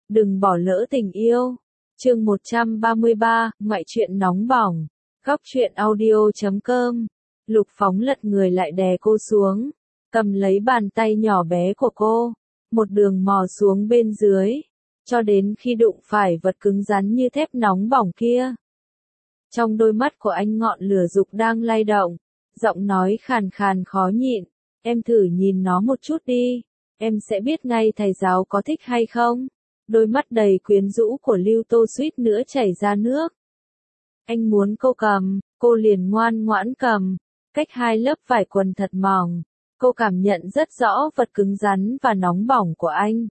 Đừng bỏ lỡ tình yêu. Chương 133, ngoại truyện nóng bỏng. Góc truyện audio.com. Lục Phóng lật người lại đè cô xuống, cầm lấy bàn tay nhỏ bé của cô, một đường mò xuống bên dưới, cho đến khi đụng phải vật cứng rắn như thép nóng bỏng kia. Trong đôi mắt của anh ngọn lửa dục đang lay động, giọng nói khàn khàn khó nhịn, em thử nhìn nó một chút đi, em sẽ biết ngay thầy giáo có thích hay không. Đôi mắt đầy quyến rũ của Lưu Tô suýt nữa chảy ra nước. Anh muốn cô cầm, cô liền ngoan ngoãn cầm, cách hai lớp vải quần thật mỏng, cô cảm nhận rất rõ vật cứng rắn và nóng bỏng của anh.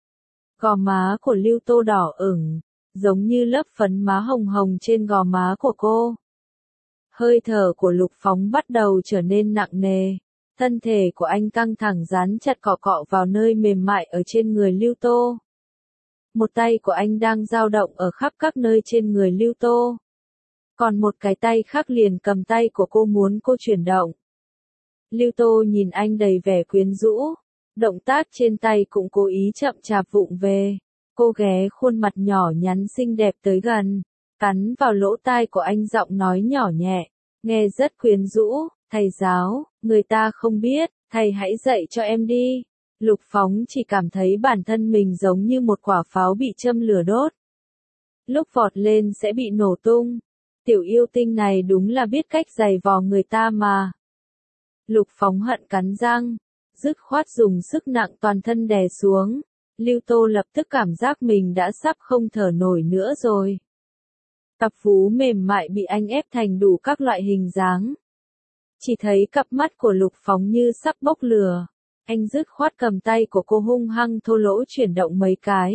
Gò má của Lưu Tô đỏ ửng, giống như lớp phấn má hồng hồng trên gò má của cô. Hơi thở của Lục Phóng bắt đầu trở nên nặng nề, thân thể của anh căng thẳng dán chặt cọ cọ vào nơi mềm mại ở trên người Lưu Tô. Một tay của anh đang dao động ở khắp các nơi trên người Lưu Tô. Còn một cái tay khác liền cầm tay của cô muốn cô chuyển động. Lưu Tô nhìn anh đầy vẻ quyến rũ, động tác trên tay cũng cố ý chậm chạp vụng về. Cô ghé khuôn mặt nhỏ nhắn xinh đẹp tới gần, cắn vào lỗ tai của anh giọng nói nhỏ nhẹ, nghe rất quyến rũ, thầy giáo, người ta không biết, thầy hãy dạy cho em đi. Lục Phóng chỉ cảm thấy bản thân mình giống như một quả pháo bị châm lửa đốt. Lúc vọt lên sẽ bị nổ tung. Tiểu yêu tinh này đúng là biết cách giày vò người ta mà. Lục Phóng hận cắn răng, dứt khoát dùng sức nặng toàn thân đè xuống. Lưu Tô lập tức cảm giác mình đã sắp không thở nổi nữa rồi. Cặp vú mềm mại bị anh ép thành đủ các loại hình dáng. Chỉ thấy cặp mắt của Lục Phóng như sắp bốc lửa. Anh dứt khoát cầm tay của cô hung hăng thô lỗ chuyển động mấy cái.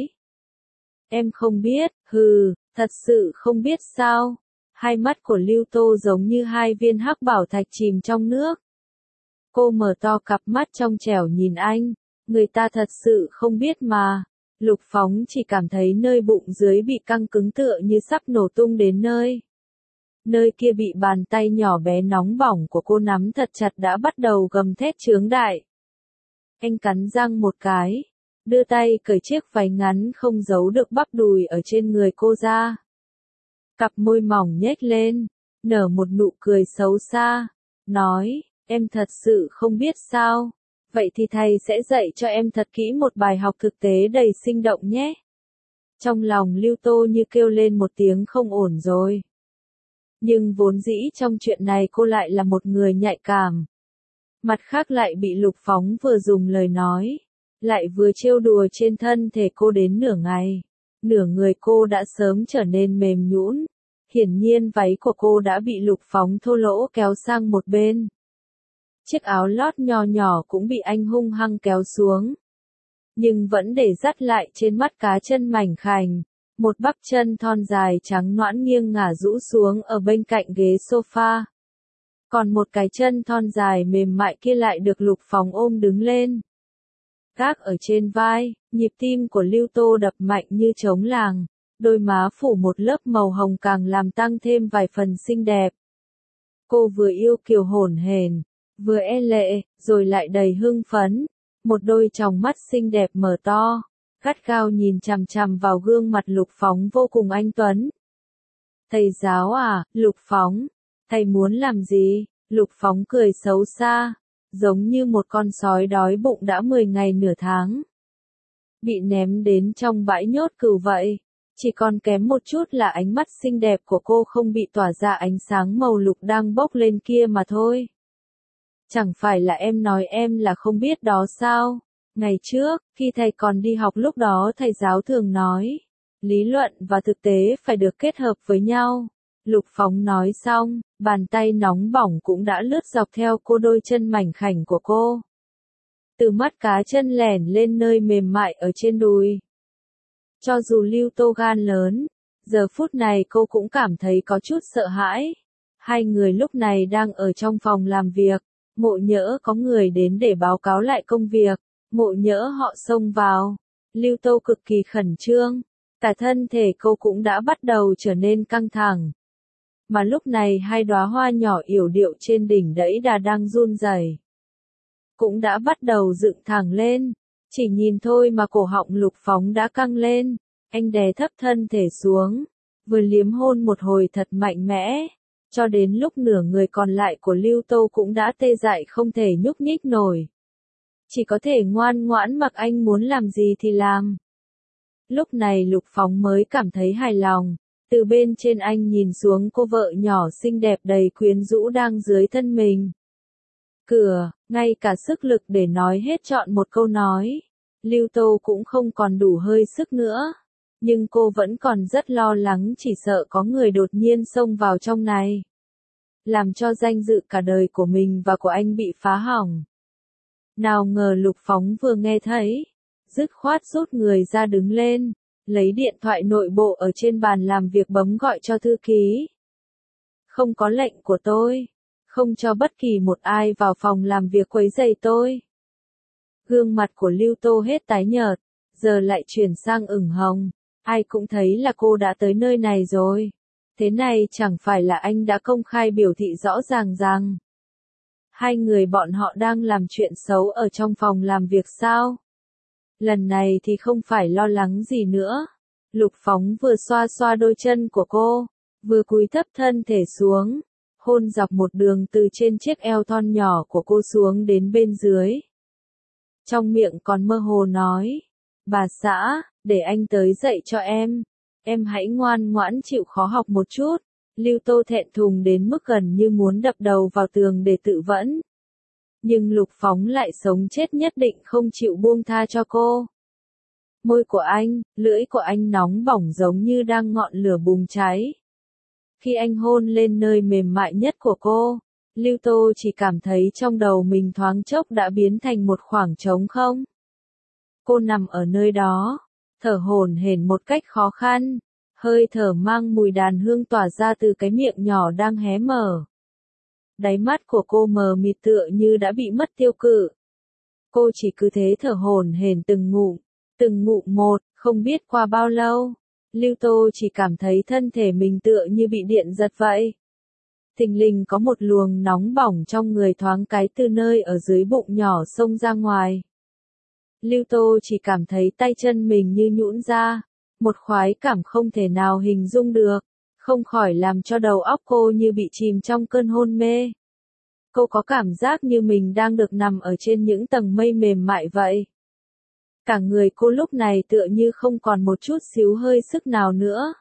Em không biết, hừ, thật sự không biết sao. Hai mắt của Lưu Tô giống như hai viên hắc bảo thạch chìm trong nước. Cô mở to cặp mắt trong trẻo nhìn anh, người ta thật sự không biết mà. Lục Phóng chỉ cảm thấy nơi bụng dưới bị căng cứng tựa như sắp nổ tung đến nơi. Nơi kia bị bàn tay nhỏ bé nóng bỏng của cô nắm thật chặt đã bắt đầu gầm thét chướng đại. Anh cắn răng một cái, đưa tay cởi chiếc váy ngắn không giấu được bắp đùi ở trên người cô ra. Cặp môi mỏng nhếch lên, nở một nụ cười xấu xa, nói, em thật sự không biết sao, vậy thì thầy sẽ dạy cho em thật kỹ một bài học thực tế đầy sinh động nhé. Trong lòng Lưu Tô như kêu lên một tiếng không ổn rồi. Nhưng vốn dĩ trong chuyện này cô lại là một người nhạy cảm. Mặt khác lại bị Lục Phóng vừa dùng lời nói, lại vừa trêu đùa trên thân thể cô đến nửa ngày. Nửa người cô đã sớm trở nên mềm nhũn. Hiển nhiên váy của cô đã bị Lục Phóng thô lỗ kéo sang một bên. Chiếc áo lót nho nhỏ cũng bị anh hung hăng kéo xuống. Nhưng vẫn để dắt lại trên mắt cá chân mảnh khảnh. Một bắp chân thon dài trắng nõn nghiêng ngả rũ xuống ở bên cạnh ghế sofa. Còn một cái chân thon dài mềm mại kia lại được Lục Phóng ôm đứng lên. Gác ở trên vai, nhịp tim của Lưu Tô đập mạnh như trống làng, đôi má phủ một lớp màu hồng càng làm tăng thêm vài phần xinh đẹp. Cô vừa yêu kiều hổn hển, vừa e lệ, rồi lại đầy hưng phấn, một đôi tròng mắt xinh đẹp mở to, gắt gao nhìn chằm chằm vào gương mặt Lục Phóng vô cùng anh tuấn. Thầy giáo à, Lục Phóng, thầy muốn làm gì? Lục Phóng cười xấu xa, giống như một con sói đói bụng đã 10 ngày nửa tháng. Bị ném đến trong bãi nhốt cừu vậy, chỉ còn kém một chút là ánh mắt xinh đẹp của cô không bị tỏa ra ánh sáng màu lục đang bốc lên kia mà thôi. Chẳng phải là em nói em là không biết đó sao? Ngày trước, khi thầy còn đi học lúc đó thầy giáo thường nói, lý luận và thực tế phải được kết hợp với nhau. Lục Phóng nói xong, bàn tay nóng bỏng cũng đã lướt dọc theo cô đôi chân mảnh khảnh của cô. Từ mắt cá chân lẻn lên nơi mềm mại ở trên đùi. Cho dù Lưu Tô gan lớn, giờ phút này cô cũng cảm thấy có chút sợ hãi. Hai người lúc này đang ở trong phòng làm việc, ngộ nhỡ có người đến để báo cáo lại công việc, ngộ nhỡ họ xông vào. Lưu Tô cực kỳ khẩn trương, cả thân thể cô cũng đã bắt đầu trở nên căng thẳng. Mà lúc này hai đóa hoa nhỏ yểu điệu trên đỉnh đẫy đà đang run rẩy, cũng đã bắt đầu dựng thẳng lên. Chỉ nhìn thôi mà cổ họng Lục Phóng đã căng lên. Anh đè thấp thân thể xuống, vừa liếm hôn một hồi thật mạnh mẽ, cho đến lúc nửa người còn lại của Lưu Tô cũng đã tê dại không thể nhúc nhích nổi. Chỉ có thể ngoan ngoãn mặc anh muốn làm gì thì làm. Lúc này Lục Phóng mới cảm thấy hài lòng, từ bên trên anh nhìn xuống cô vợ nhỏ xinh đẹp đầy quyến rũ đang dưới thân mình. Cửa, ngay cả sức lực để nói hết trọn một câu nói, Lưu Tô cũng không còn đủ hơi sức nữa. Nhưng cô vẫn còn rất lo lắng chỉ sợ có người đột nhiên xông vào trong này. Làm cho danh dự cả đời của mình và của anh bị phá hỏng. Nào ngờ Lục Phóng vừa nghe thấy, dứt khoát rút người ra đứng lên, lấy điện thoại nội bộ ở trên bàn làm việc bấm gọi cho thư ký. Không có lệnh của tôi, không cho bất kỳ một ai vào phòng làm việc quấy rầy tôi. Gương mặt của Lưu Tô hết tái nhợt, giờ lại chuyển sang ửng hồng. Ai cũng thấy là cô đã tới nơi này rồi. Thế này chẳng phải là anh đã công khai biểu thị rõ ràng rằng hai người bọn họ đang làm chuyện xấu ở trong phòng làm việc sao? Lần này thì không phải lo lắng gì nữa. Lục Phóng vừa xoa xoa đôi chân của cô, vừa cúi thấp thân thể xuống, hôn dọc một đường từ trên chiếc eo thon nhỏ của cô xuống đến bên dưới. Trong miệng còn mơ hồ nói, bà xã, để anh tới dạy cho em hãy ngoan ngoãn chịu khó học một chút. Lưu Tô thẹn thùng đến mức gần như muốn đập đầu vào tường để tự vẫn. Nhưng Lục Phóng lại sống chết nhất định không chịu buông tha cho cô. Môi của anh, lưỡi của anh nóng bỏng giống như đang ngọn lửa bùng cháy. Khi anh hôn lên nơi mềm mại nhất của cô, Lưu Tô chỉ cảm thấy trong đầu mình thoáng chốc đã biến thành một khoảng trống không. Cô nằm ở nơi đó, thở hổn hển một cách khó khăn, hơi thở mang mùi đàn hương tỏa ra từ cái miệng nhỏ đang hé mở. Đáy mắt của cô mờ mịt tựa như đã bị mất tiêu cự. Cô chỉ cứ thế thở hổn hển từng ngụm một, không biết qua bao lâu, Lưu Tô chỉ cảm thấy thân thể mình tựa như bị điện giật vậy. Thình lình có một luồng nóng bỏng trong người thoáng cái từ nơi ở dưới bụng nhỏ xông ra ngoài. Lưu Tô chỉ cảm thấy tay chân mình như nhũn ra, một khoái cảm không thể nào hình dung được, không khỏi làm cho đầu óc cô như bị chìm trong cơn hôn mê. Cô có cảm giác như mình đang được nằm ở trên những tầng mây mềm mại vậy. Cả người cô lúc này tựa như không còn một chút xíu hơi sức nào nữa.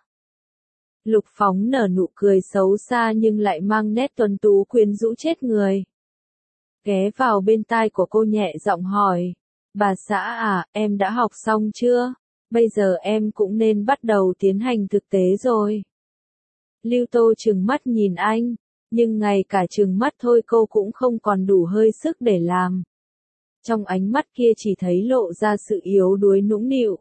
Lục Phóng nở nụ cười xấu xa nhưng lại mang nét tuấn tú quyến rũ chết người. Ghé vào bên tai của cô nhẹ giọng hỏi, bà xã à, em đã học xong chưa? Bây giờ em cũng nên bắt đầu tiến hành thực tế rồi. Lưu Tô trừng mắt nhìn anh, nhưng ngay cả trừng mắt thôi cô cũng không còn đủ hơi sức để làm. Trong ánh mắt kia chỉ thấy lộ ra sự yếu đuối nũng nịu.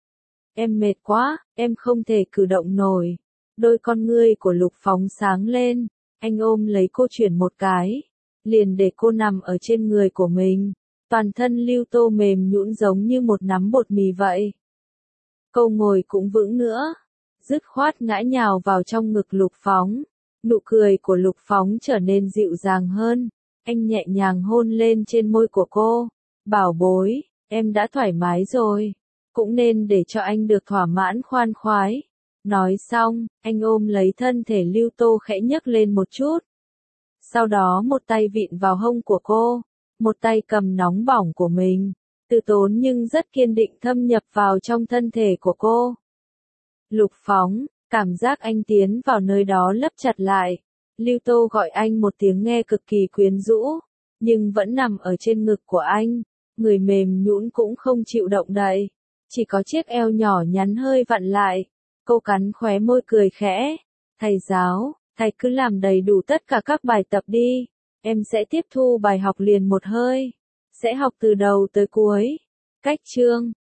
Em mệt quá, em không thể cử động nổi. Đôi con ngươi của Lục Phóng sáng lên, anh ôm lấy cô chuyển một cái, liền để cô nằm ở trên người của mình. Toàn thân Lưu Tô mềm nhũn giống như một nắm bột mì vậy. Cô ngồi cũng vững nữa, dứt khoát ngã nhào vào trong ngực Lục Phóng. Nụ cười của Lục Phóng trở nên dịu dàng hơn, anh nhẹ nhàng hôn lên trên môi của cô. Bảo bối, em đã thoải mái rồi, cũng nên để cho anh được thỏa mãn khoan khoái. Nói xong, anh ôm lấy thân thể Lưu Tô khẽ nhấc lên một chút. Sau đó một tay vịn vào hông của cô, một tay cầm nóng bỏng của mình, từ tốn nhưng rất kiên định thâm nhập vào trong thân thể của cô. Lục Phóng, cảm giác anh tiến vào nơi đó lấp chặt lại. Lưu Tô gọi anh một tiếng nghe cực kỳ quyến rũ, nhưng vẫn nằm ở trên ngực của anh, người mềm nhũn cũng không chịu động đậy, chỉ có chiếc eo nhỏ nhắn hơi vặn lại. Cô cắn khóe môi cười khẽ, thầy giáo, thầy cứ làm đầy đủ tất cả các bài tập đi, em sẽ tiếp thu bài học liền một hơi, sẽ học từ đầu tới cuối. Cách chương